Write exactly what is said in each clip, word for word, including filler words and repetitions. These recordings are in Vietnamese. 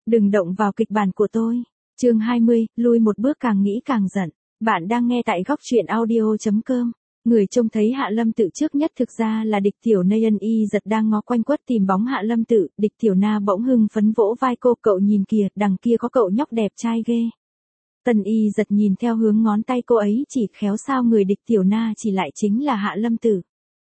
Đừng động vào kịch bản của tôi. Chương hai mươi, lui một bước càng nghĩ càng giận. Bạn đang nghe tại góc truyện audio chấm com. Người trông thấy Hạ Lâm Tự trước nhất thực ra là Địch Tiểu Na. Ân Y giật đang ngó quanh quất tìm bóng Hạ Lâm Tự, Địch Tiểu Na bỗng hưng phấn vỗ vai cô, cậu nhìn kìa, đằng kia có cậu nhóc đẹp trai ghê. Tần Y giật nhìn theo hướng ngón tay cô ấy chỉ, khéo sao người Địch Tiểu Na chỉ lại chính là Hạ Lâm Tự.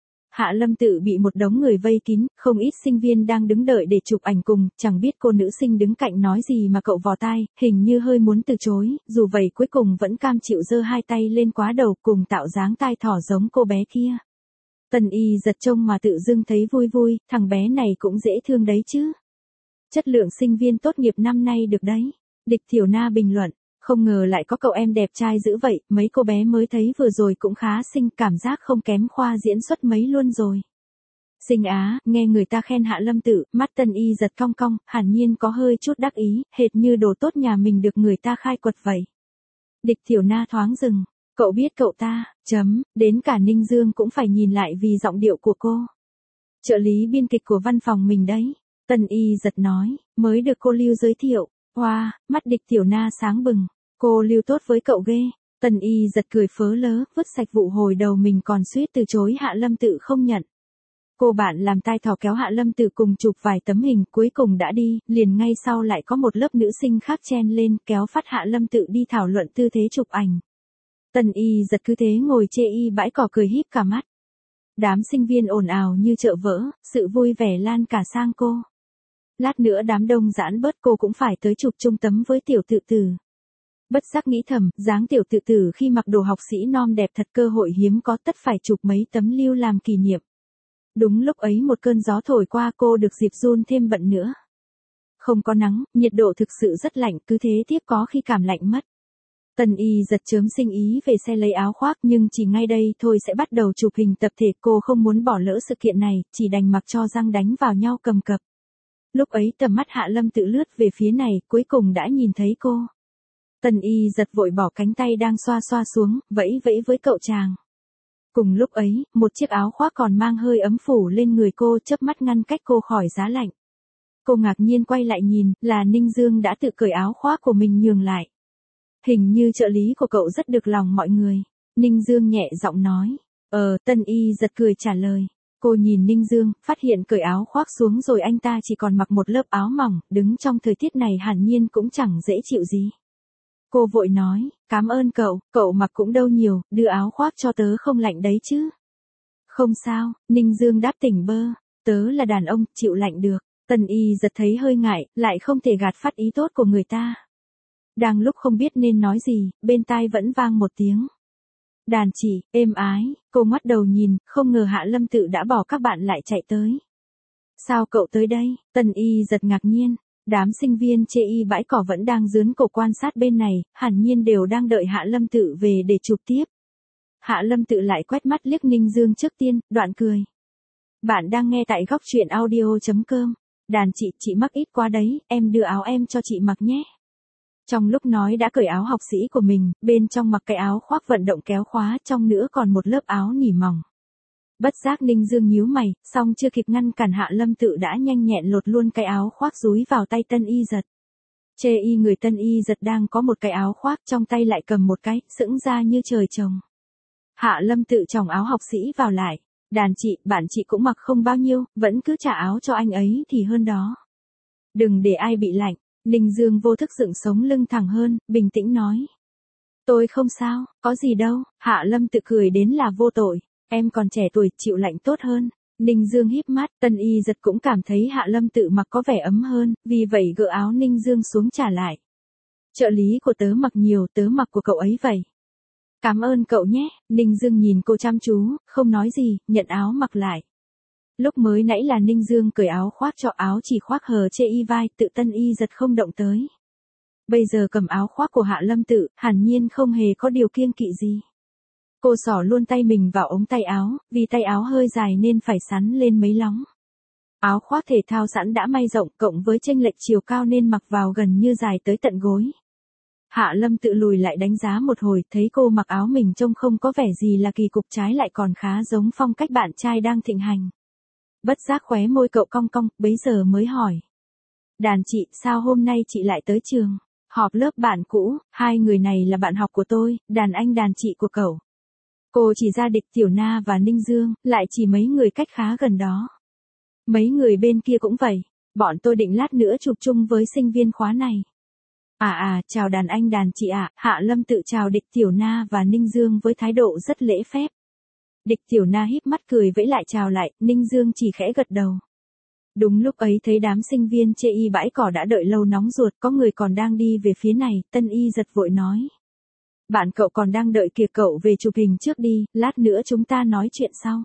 Hạ Lâm Tự bị một đống người vây kín, không ít sinh viên đang đứng đợi để chụp ảnh cùng, chẳng biết cô nữ sinh đứng cạnh nói gì mà cậu vò tai, hình như hơi muốn từ chối, dù vậy cuối cùng vẫn cam chịu giơ hai tay lên quá đầu cùng tạo dáng tai thỏ giống cô bé kia. Tần Y giật trông mà tự dưng thấy vui vui, thằng bé này cũng dễ thương đấy chứ. Chất lượng sinh viên tốt nghiệp năm nay được đấy. Địch Tiểu Na bình luận. Không ngờ lại có cậu em đẹp trai dữ vậy, mấy cô bé mới thấy vừa rồi cũng khá xinh, cảm giác không kém khoa diễn xuất mấy luôn rồi. Xinh á, nghe người ta khen Hạ Lâm Tự, mắt Tần Y giật cong cong, hẳn nhiên có hơi chút đắc ý, hệt như đồ tốt nhà mình được người ta khai quật vậy. Địch Tiểu Na thoáng dừng, cậu biết cậu ta, chấm, đến cả Ninh Dương cũng phải nhìn lại vì giọng điệu của cô. Trợ lý biên kịch của văn phòng mình đấy, Tần Y giật nói, mới được cô Lưu giới thiệu. Hoa, wow, mắt Địch Tiểu Na sáng bừng, cô Lưu tốt với cậu ghê. Tần Y giật cười phớ lớ, vứt sạch vụ hồi đầu mình còn suýt từ chối Hạ Lâm Tự không nhận. Cô bạn làm tai thỏ kéo Hạ Lâm Tự cùng chụp vài tấm hình, cuối cùng đã đi, liền ngay sau lại có một lớp nữ sinh khác chen lên kéo phát Hạ Lâm Tự đi thảo luận tư thế chụp ảnh. Tần Y giật cứ thế ngồi chê y bãi cỏ cười híp cả mắt. Đám sinh viên ồn ào như chợ vỡ, sự vui vẻ lan cả sang cô. Lát nữa đám đông giãn bớt cô cũng phải tới chụp chung tấm với Tiểu Tự Tử. Bất giác nghĩ thầm, dáng Tiểu Tự Tử khi mặc đồ học sĩ non đẹp thật, cơ hội hiếm có, tất phải chụp mấy tấm lưu làm kỷ niệm. Đúng lúc ấy một cơn gió thổi qua, cô được dịp run thêm bận nữa. Không có nắng, nhiệt độ thực sự rất lạnh, cứ thế tiếp có khi cảm lạnh mất. Tần Y giật chớm sinh ý về xe lấy áo khoác, nhưng chỉ ngay đây thôi sẽ bắt đầu chụp hình tập thể, cô không muốn bỏ lỡ sự kiện này, chỉ đành mặc cho răng đánh vào nhau cầm cập. Lúc ấy tầm mắt Hạ Lâm Tự lướt về phía này, cuối cùng đã nhìn thấy cô. Tần Y giật vội bỏ cánh tay đang xoa xoa xuống, vẫy vẫy với cậu chàng. Cùng lúc ấy, một chiếc áo khoác còn mang hơi ấm phủ lên người cô, chớp mắt ngăn cách cô khỏi giá lạnh. Cô ngạc nhiên quay lại nhìn, là Ninh Dương đã tự cởi áo khoác của mình nhường lại. Hình như trợ lý của cậu rất được lòng mọi người. Ninh Dương nhẹ giọng nói. Ờ, Tần Y giật cười trả lời. Cô nhìn Ninh Dương, phát hiện cởi áo khoác xuống rồi anh ta chỉ còn mặc một lớp áo mỏng, đứng trong thời tiết này hẳn nhiên cũng chẳng dễ chịu gì. Cô vội nói, cảm ơn cậu, cậu mặc cũng đâu nhiều, đưa áo khoác cho tớ không lạnh đấy chứ. Không sao, Ninh Dương đáp tỉnh bơ, tớ là đàn ông, chịu lạnh được. Tần Y giật thấy hơi ngại, lại không thể gạt phát ý tốt của người ta. Đang lúc không biết nên nói gì, bên tai vẫn vang một tiếng. Đàn chỉ, êm ái, cô ngoắt đầu nhìn, không ngờ Hạ Lâm Tự đã bỏ các bạn lại chạy tới. Sao cậu tới đây? Tần Y giật ngạc nhiên, đám sinh viên chê y bãi cỏ vẫn đang dướn cổ quan sát bên này, hẳn nhiên đều đang đợi Hạ Lâm Tự về để chụp tiếp. Hạ Lâm Tự lại quét mắt liếc Ninh Dương trước tiên, đoạn cười. Bạn đang nghe tại góc truyện audio chấm com. Đàn chị, chị mắc ít quá đấy, em đưa áo em cho chị mặc nhé. Trong lúc nói đã cởi áo học sĩ của mình, bên trong mặc cái áo khoác vận động kéo khóa, trong nữa còn một lớp áo nỉ mỏng. Bất giác Ninh Dương nhíu mày, song chưa kịp ngăn cản Hạ Lâm Tự đã nhanh nhẹn lột luôn cái áo khoác dúi vào tay Tần Y giật. Chê y người Tần Y giật đang có một cái áo khoác, trong tay lại cầm một cái, sững ra như trời trồng. Hạ Lâm Tự chòng áo học sĩ vào lại. Đàn chị, bạn chị cũng mặc không bao nhiêu, vẫn cứ trả áo cho anh ấy thì hơn đó. Đừng để ai bị lạnh. Ninh Dương vô thức dựng sống lưng thẳng hơn, bình tĩnh nói. Tôi không sao, có gì đâu. Hạ Lâm Tự cười đến là vô tội. Em còn trẻ tuổi, chịu lạnh tốt hơn. Ninh Dương híp mắt, Tần Y giật cũng cảm thấy Hạ Lâm Tự mặc có vẻ ấm hơn, vì vậy gỡ áo Ninh Dương xuống trả lại. Trợ lý của tớ mặc nhiều, tớ mặc của cậu ấy vậy. Cảm ơn cậu nhé. Ninh Dương nhìn cô chăm chú, không nói gì, nhận áo mặc lại. Lúc mới nãy là Ninh Dương cởi áo khoác cho, áo chỉ khoác hờ chê y vai, tự Tần Y giật không động tới. Bây giờ cầm áo khoác của Hạ Lâm Tự, hẳn nhiên không hề có điều kiêng kỵ gì. Cô xỏ luôn tay mình vào ống tay áo, vì tay áo hơi dài nên phải sắn lên mấy lóng. Áo khoác thể thao sẵn đã may rộng, cộng với chênh lệch chiều cao nên mặc vào gần như dài tới tận gối. Hạ Lâm Tự lùi lại đánh giá một hồi, thấy cô mặc áo mình trông không có vẻ gì là kỳ cục, trái lại còn khá giống phong cách bạn trai đang thịnh hành. Bất giác khóe môi cậu cong cong, bấy giờ mới hỏi. Đàn chị, sao hôm nay chị lại tới trường? Họp lớp bạn cũ, hai người này là bạn học của tôi, đàn anh đàn chị của cậu. Cô chỉ ra Địch Tiểu Na và Ninh Dương, lại chỉ mấy người cách khá gần đó. Mấy người bên kia cũng vậy, bọn tôi định lát nữa chụp chung với sinh viên khóa này. À à, chào đàn anh đàn chị ạ, Hạ Lâm tự chào Địch Tiểu Na và Ninh Dương với thái độ rất lễ phép. Địch Tiểu Na híp mắt cười vẫy lại chào lại, Ninh Dương chỉ khẽ gật đầu. Đúng lúc ấy thấy đám sinh viên chê y bãi cỏ đã đợi lâu nóng ruột, có người còn đang đi về phía này, Tân Y giật vội nói. Bạn cậu còn đang đợi kìa, cậu về chụp hình trước đi, lát nữa chúng ta nói chuyện sau.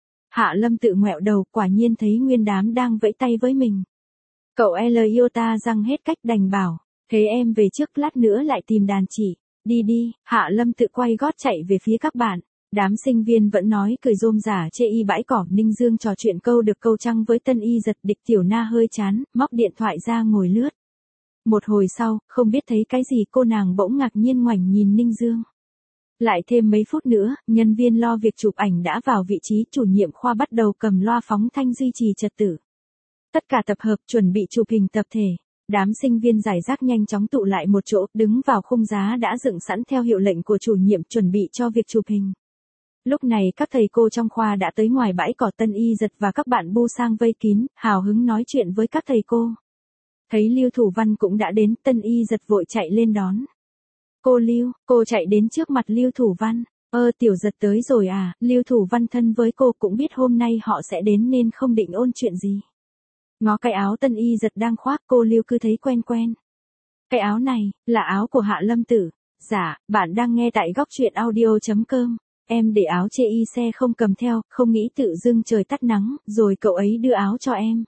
Hạ Lâm tự ngoẹo đầu, quả nhiên thấy nguyên đám đang vẫy tay với mình. Cậu L yêu ta răng hết cách đành bảo, thế em về trước, lát nữa lại tìm đàn chị. Đi đi, Hạ Lâm tự quay gót chạy về phía các bạn. Đám sinh viên vẫn nói cười rôm rả chê y bãi cỏ, Ninh Dương trò chuyện câu được câu trăng với Tân Y giật. Địch Tiểu Na hơi chán, móc điện thoại ra ngồi lướt. Một hồi sau, không biết thấy cái gì cô nàng bỗng ngạc nhiên ngoảnh nhìn Ninh Dương. Lại thêm mấy phút nữa, nhân viên lo việc chụp ảnh đã vào vị trí, chủ nhiệm khoa bắt đầu cầm loa phóng thanh duy trì trật tự. Tất cả tập hợp chuẩn bị chụp hình tập thể. Đám sinh viên giải rác nhanh chóng tụ lại một chỗ, đứng vào khung giá đã dựng sẵn theo hiệu lệnh của chủ nhiệm, chuẩn bị cho việc chụp hình. Lúc này các thầy cô trong khoa đã tới ngoài bãi cỏ, Tân Y giật và các bạn bu sang vây kín, hào hứng nói chuyện với các thầy cô. Thấy Lưu Thủ Văn cũng đã đến, Tân Y giật vội chạy lên đón. Cô Lưu, cô chạy đến trước mặt Lưu Thủ Văn. Ơ Tiểu giật tới rồi à, Lưu Thủ Văn thân với cô cũng biết hôm nay họ sẽ đến nên không định ôn chuyện gì. Ngó cái áo Tân Y giật đang khoác, cô Lưu cứ thấy quen quen. Cái áo này, là áo của Hạ Lâm Tử. Dạ, bạn đang nghe tại góc truyện audio chấm com. Em để áo chê y xe không cầm theo, không nghĩ tự dưng trời tắt nắng, rồi cậu ấy đưa áo cho em.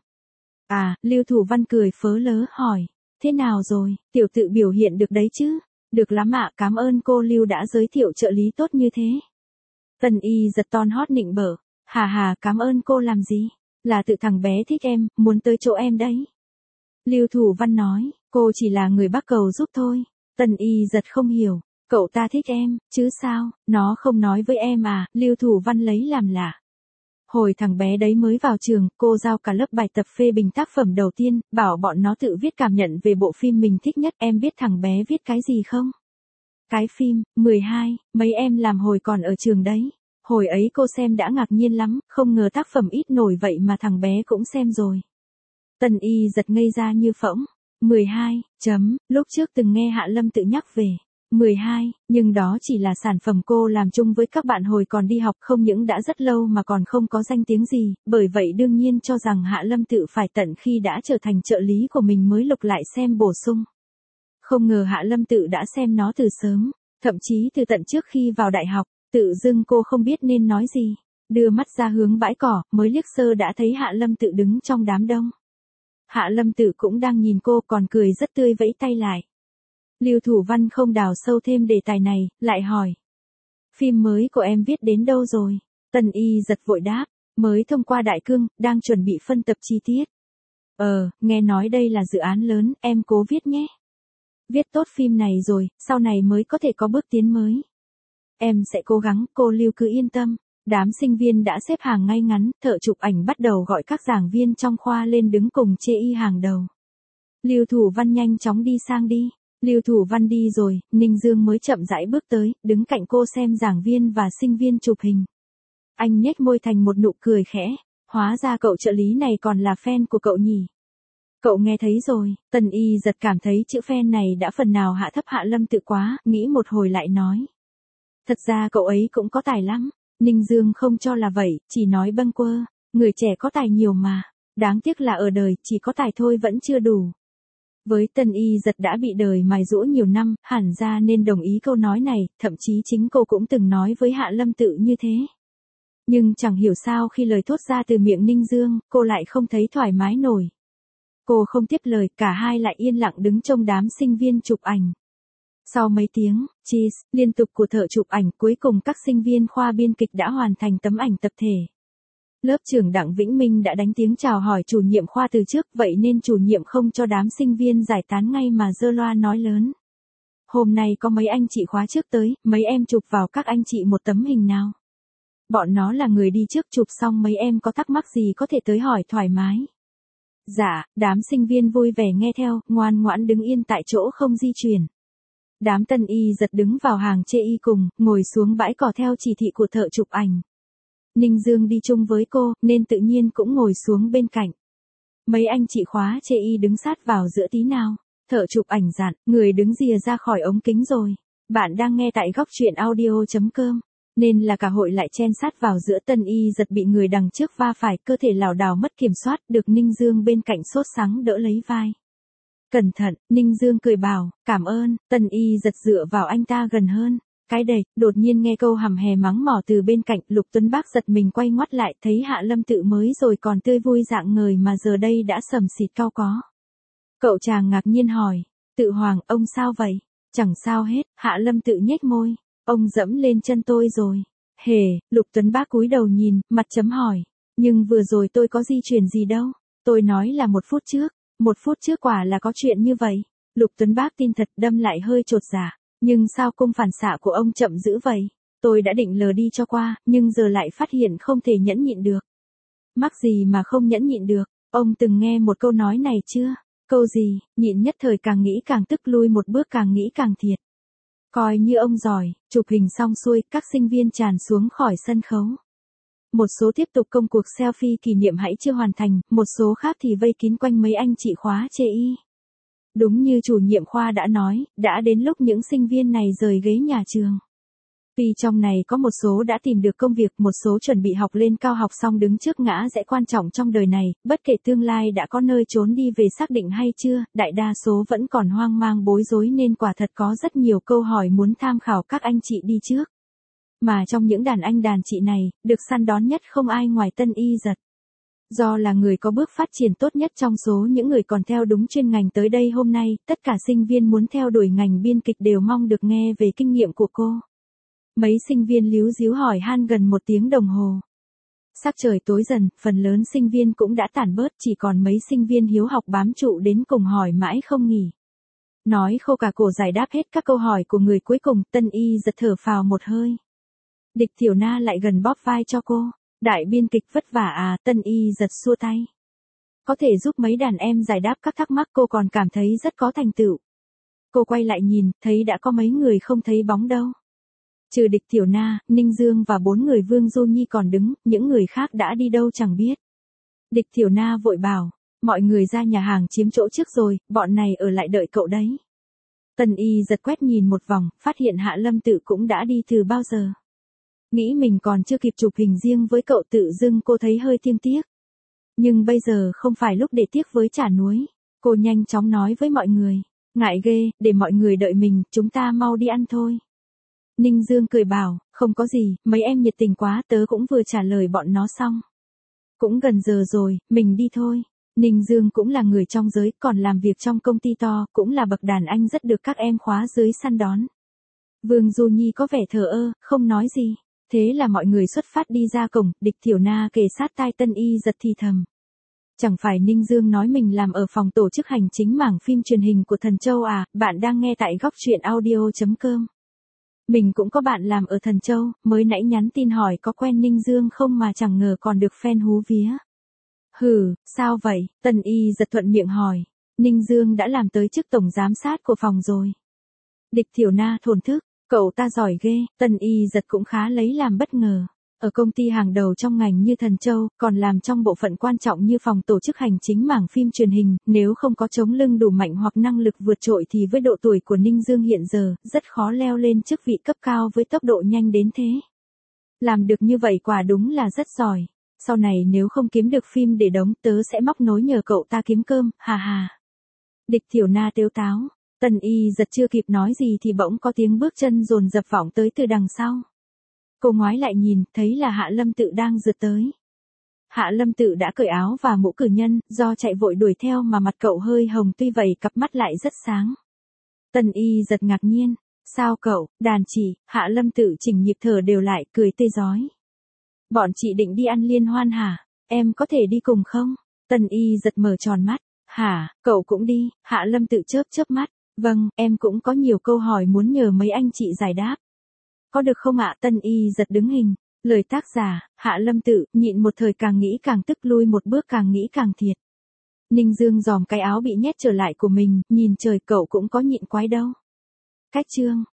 À, Lưu Thủ Văn cười phớ lớ hỏi, thế nào rồi, tiểu tự biểu hiện được đấy chứ? Được lắm ạ, cảm ơn cô Lưu đã giới thiệu trợ lý tốt như thế. Tân Y giật ton hót nịnh bợ, hà hà, cảm ơn cô làm gì? Là tự thằng bé thích em, muốn tới chỗ em đấy. Lưu Thủ Văn nói, cô chỉ là người bắt cầu giúp thôi. Tân Y giật không hiểu. Cậu ta thích em, chứ sao, nó không nói với em à, Lưu Thủ Văn lấy làm lạ. Hồi thằng bé đấy mới vào trường, cô giao cả lớp bài tập phê bình tác phẩm đầu tiên, bảo bọn nó tự viết cảm nhận về bộ phim mình thích nhất. Em biết thằng bé viết cái gì không? Cái phim, mười hai, mấy em làm hồi còn ở trường đấy. Hồi ấy cô xem đã ngạc nhiên lắm, không ngờ tác phẩm ít nổi vậy mà thằng bé cũng xem rồi. Tân Y giật ngây ra như phỗng. mười hai, chấm, lúc trước từng nghe Hạ Lâm tự nhắc về. mười hai, nhưng đó chỉ là sản phẩm cô làm chung với các bạn hồi còn đi học, không những đã rất lâu mà còn không có danh tiếng gì, bởi vậy đương nhiên cho rằng Hạ Lâm tự phải tận khi đã trở thành trợ lý của mình mới lục lại xem bổ sung. Không ngờ Hạ Lâm tự đã xem nó từ sớm, thậm chí từ tận trước khi vào đại học, tự dưng cô không biết nên nói gì, đưa mắt ra hướng bãi cỏ, mới liếc sơ đã thấy Hạ Lâm tự đứng trong đám đông. Hạ Lâm tự cũng đang nhìn cô, còn cười rất tươi vẫy tay lại. Lưu Thủ Văn không đào sâu thêm đề tài này, lại hỏi. Phim mới của em viết đến đâu rồi? Tân Y giật vội đáp, mới thông qua đại cương, đang chuẩn bị phân tập chi tiết. Ờ, nghe nói đây là dự án lớn, em cố viết nhé. Viết tốt phim này rồi, sau này mới có thể có bước tiến mới. Em sẽ cố gắng, cô Lưu cứ yên tâm. Đám sinh viên đã xếp hàng ngay ngắn, thợ chụp ảnh bắt đầu gọi các giảng viên trong khoa lên đứng cùng chê y hàng đầu. Lưu Thủ Văn nhanh chóng đi sang đi. Lưu Thủ Văn đi rồi, Ninh Dương mới chậm rãi bước tới, đứng cạnh cô xem giảng viên và sinh viên chụp hình. Anh nhếch môi thành một nụ cười khẽ, hóa ra cậu trợ lý này còn là fan của cậu nhỉ. Cậu nghe thấy rồi, Tân Y giật cảm thấy chữ fan này đã phần nào hạ thấp Hạ Lâm tự quá, nghĩ một hồi lại nói. Thật ra cậu ấy cũng có tài lắm. Ninh Dương không cho là vậy, chỉ nói bâng quơ, người trẻ có tài nhiều mà, đáng tiếc là ở đời chỉ có tài thôi vẫn chưa đủ. Với Tân Y giật đã bị đời mài giũa nhiều năm, hẳn ra nên đồng ý câu nói này, thậm chí chính cô cũng từng nói với Hạ Lâm tự như thế. Nhưng chẳng hiểu sao khi lời thốt ra từ miệng Ninh Dương, cô lại không thấy thoải mái nổi. Cô không tiếp lời, cả hai lại yên lặng đứng trông đám sinh viên chụp ảnh. Sau mấy tiếng, cheese, liên tục của thợ chụp ảnh, cuối cùng các sinh viên khoa biên kịch đã hoàn thành tấm ảnh tập thể. Lớp trưởng Đặng Vĩnh Minh đã đánh tiếng chào hỏi chủ nhiệm khoa từ trước, vậy nên chủ nhiệm không cho đám sinh viên giải tán ngay mà giơ loa nói lớn. Hôm nay có mấy anh chị khóa trước tới, mấy em chụp vào các anh chị một tấm hình nào. Bọn nó là người đi trước, chụp xong mấy em có thắc mắc gì có thể tới hỏi thoải mái. Dạ, đám sinh viên vui vẻ nghe theo, ngoan ngoãn đứng yên tại chỗ không di chuyển. Đám tân y giật đứng vào hàng chê y cùng, ngồi xuống bãi cỏ theo chỉ thị của thợ chụp ảnh. Ninh Dương đi chung với cô, nên tự nhiên cũng ngồi xuống bên cạnh. Mấy anh chị khóa chê y đứng sát vào giữa tí nào. Thợ chụp ảnh dặn, người đứng rìa ra khỏi ống kính rồi. Bạn đang nghe tại góc truyện audio.com. Nên là cả hội lại chen sát vào giữa tân y giật bị người đằng trước va phải, cơ thể lảo đảo mất kiểm soát, được Ninh Dương bên cạnh sốt sắng đỡ lấy vai. Cẩn thận, Ninh Dương cười bảo, cảm ơn, tân y giật dựa vào anh ta gần hơn. Cái đẩy, đột nhiên nghe câu hằm hè mắng mỏ từ bên cạnh, Lục Tuấn Bác giật mình quay ngoắt lại, thấy Hạ Lâm Tự mới rồi còn tươi vui dạng ngời mà giờ đây đã sầm xịt cau có. Cậu chàng ngạc nhiên hỏi, Tự Hoàng, ông sao vậy? Chẳng sao hết, Hạ Lâm Tự nhếch môi, ông dẫm lên chân tôi rồi. Hề, Lục Tuấn Bác cúi đầu nhìn, mặt chấm hỏi, nhưng vừa rồi tôi có di chuyển gì đâu, tôi nói là một phút trước, một phút trước quả là có chuyện như vậy. Lục Tuấn Bác tin thật, đâm lại hơi chột dạ. Nhưng sao cung phản xạ của ông chậm dữ vậy? Tôi đã định lờ đi cho qua, nhưng giờ lại phát hiện không thể nhẫn nhịn được. Mắc gì mà không nhẫn nhịn được? Ông từng nghe một câu nói này chưa? Câu gì? Nhịn nhất thời càng nghĩ càng tức, lui một bước càng nghĩ càng thiệt. Coi như ông giỏi. Chụp hình xong xuôi, các sinh viên tràn xuống khỏi sân khấu. Một số tiếp tục công cuộc selfie kỷ niệm hãy chưa hoàn thành, một số khác thì vây kín quanh mấy anh chị khóa chê y. Đúng như chủ nhiệm khoa đã nói, đã đến lúc những sinh viên này rời ghế nhà trường. Vì trong này có một số đã tìm được công việc, một số chuẩn bị học lên cao học xong đứng trước ngã rẽ quan trọng trong đời này, bất kể tương lai đã có nơi trốn đi về xác định hay chưa, đại đa số vẫn còn hoang mang bối rối nên quả thật có rất nhiều câu hỏi muốn tham khảo các anh chị đi trước. Mà trong những đàn anh đàn chị này, được săn đón nhất không ai ngoài tân y giật. Do là người có bước phát triển tốt nhất trong số những người còn theo đúng chuyên ngành tới đây hôm nay, tất cả sinh viên muốn theo đuổi ngành biên kịch đều mong được nghe về kinh nghiệm của cô. Mấy sinh viên líu díu hỏi han gần một tiếng đồng hồ. Sắc trời tối dần, phần lớn sinh viên cũng đã tản bớt, chỉ còn mấy sinh viên hiếu học bám trụ đến cùng hỏi mãi không nghỉ. Nói khô cả cổ giải đáp hết các câu hỏi của người cuối cùng, tân y giật thở phào một hơi. Địch Tiểu Na lại gần bóp vai cho cô. Đại biên kịch vất vả à, tân y giật xua tay. Có thể giúp mấy đàn em giải đáp các thắc mắc, cô còn cảm thấy rất có thành tựu. Cô quay lại nhìn, thấy đã có mấy người không thấy bóng đâu. Trừ Địch Tiểu Na, Ninh Dương và bốn người Vương Du Nhi còn đứng, những người khác đã đi đâu chẳng biết. Địch Tiểu Na vội bảo, mọi người ra nhà hàng chiếm chỗ trước rồi, bọn này ở lại đợi cậu đấy. Tân y giật quét nhìn một vòng, phát hiện Hạ Lâm Tự cũng đã đi từ bao giờ. Nghĩ mình còn chưa kịp chụp hình riêng với cậu, tự dưng cô thấy hơi thiêng tiếc. Nhưng bây giờ không phải lúc để tiếc với chả núi. Cô nhanh chóng nói với mọi người. Ngại ghê, để mọi người đợi mình, chúng ta mau đi ăn thôi. Ninh Dương cười bảo, không có gì, mấy em nhiệt tình quá, tớ cũng vừa trả lời bọn nó xong. Cũng gần giờ rồi, mình đi thôi. Ninh Dương cũng là người trong giới, còn làm việc trong công ty to, cũng là bậc đàn anh rất được các em khóa dưới săn đón. Vương Du Nhi có vẻ thờ ơ, không nói gì. Thế là mọi người xuất phát đi ra cổng, Địch Tiểu Na kề sát tai tân y giật thì thầm. Chẳng phải Ninh Dương nói mình làm ở phòng tổ chức hành chính mảng phim truyền hình của Thần Châu à, bạn đang nghe tại góc truyện audio.com. Mình cũng có bạn làm ở Thần Châu, mới nãy nhắn tin hỏi có quen Ninh Dương không mà chẳng ngờ còn được fan hú vía. Hừ, sao vậy, tân y giật thuận miệng hỏi. Ninh Dương đã làm tới chức tổng giám sát của phòng rồi. Địch Tiểu Na thổn thức. Cậu ta giỏi ghê, tân y giật cũng khá lấy làm bất ngờ. Ở công ty hàng đầu trong ngành như Thần Châu, còn làm trong bộ phận quan trọng như phòng tổ chức hành chính mảng phim truyền hình, nếu không có chống lưng đủ mạnh hoặc năng lực vượt trội thì với độ tuổi của Ninh Dương hiện giờ, rất khó leo lên chức vị cấp cao với tốc độ nhanh đến thế. Làm được như vậy quả đúng là rất giỏi. Sau này nếu không kiếm được phim để đóng, tớ sẽ móc nối nhờ cậu ta kiếm cơm, hà hà. Địch Tiểu Na tếu táo. Tân y giật chưa kịp nói gì thì bỗng có tiếng bước chân dồn dập vọng tới từ đằng sau. Cô ngoái lại nhìn, thấy là Hạ Lâm Tự đang rượt tới. Hạ Lâm Tự đã cởi áo và mũ cử nhân, do chạy vội đuổi theo mà mặt cậu hơi hồng, tuy vậy cặp mắt lại rất sáng. Tân y giật ngạc nhiên. Sao cậu, đàn chị? Hạ Lâm Tự chỉnh nhịp thở đều lại, cười tươi rói. Bọn chị định đi ăn liên hoan hả? Em có thể đi cùng không? Tân y giật mở tròn mắt. Hả, cậu cũng đi? Hạ Lâm Tự chớp chớp mắt. Vâng, em cũng có nhiều câu hỏi muốn nhờ mấy anh chị giải đáp. Có được không ạ? Tân y giật đứng hình. Lời tác giả, Hạ Lâm Tự, nhịn một thời càng nghĩ càng tức, lui một bước càng nghĩ càng thiệt. Ninh Dương giòm cái áo bị nhét trở lại của mình, nhìn trời cậu cũng có nhịn quái đâu. Cách chương.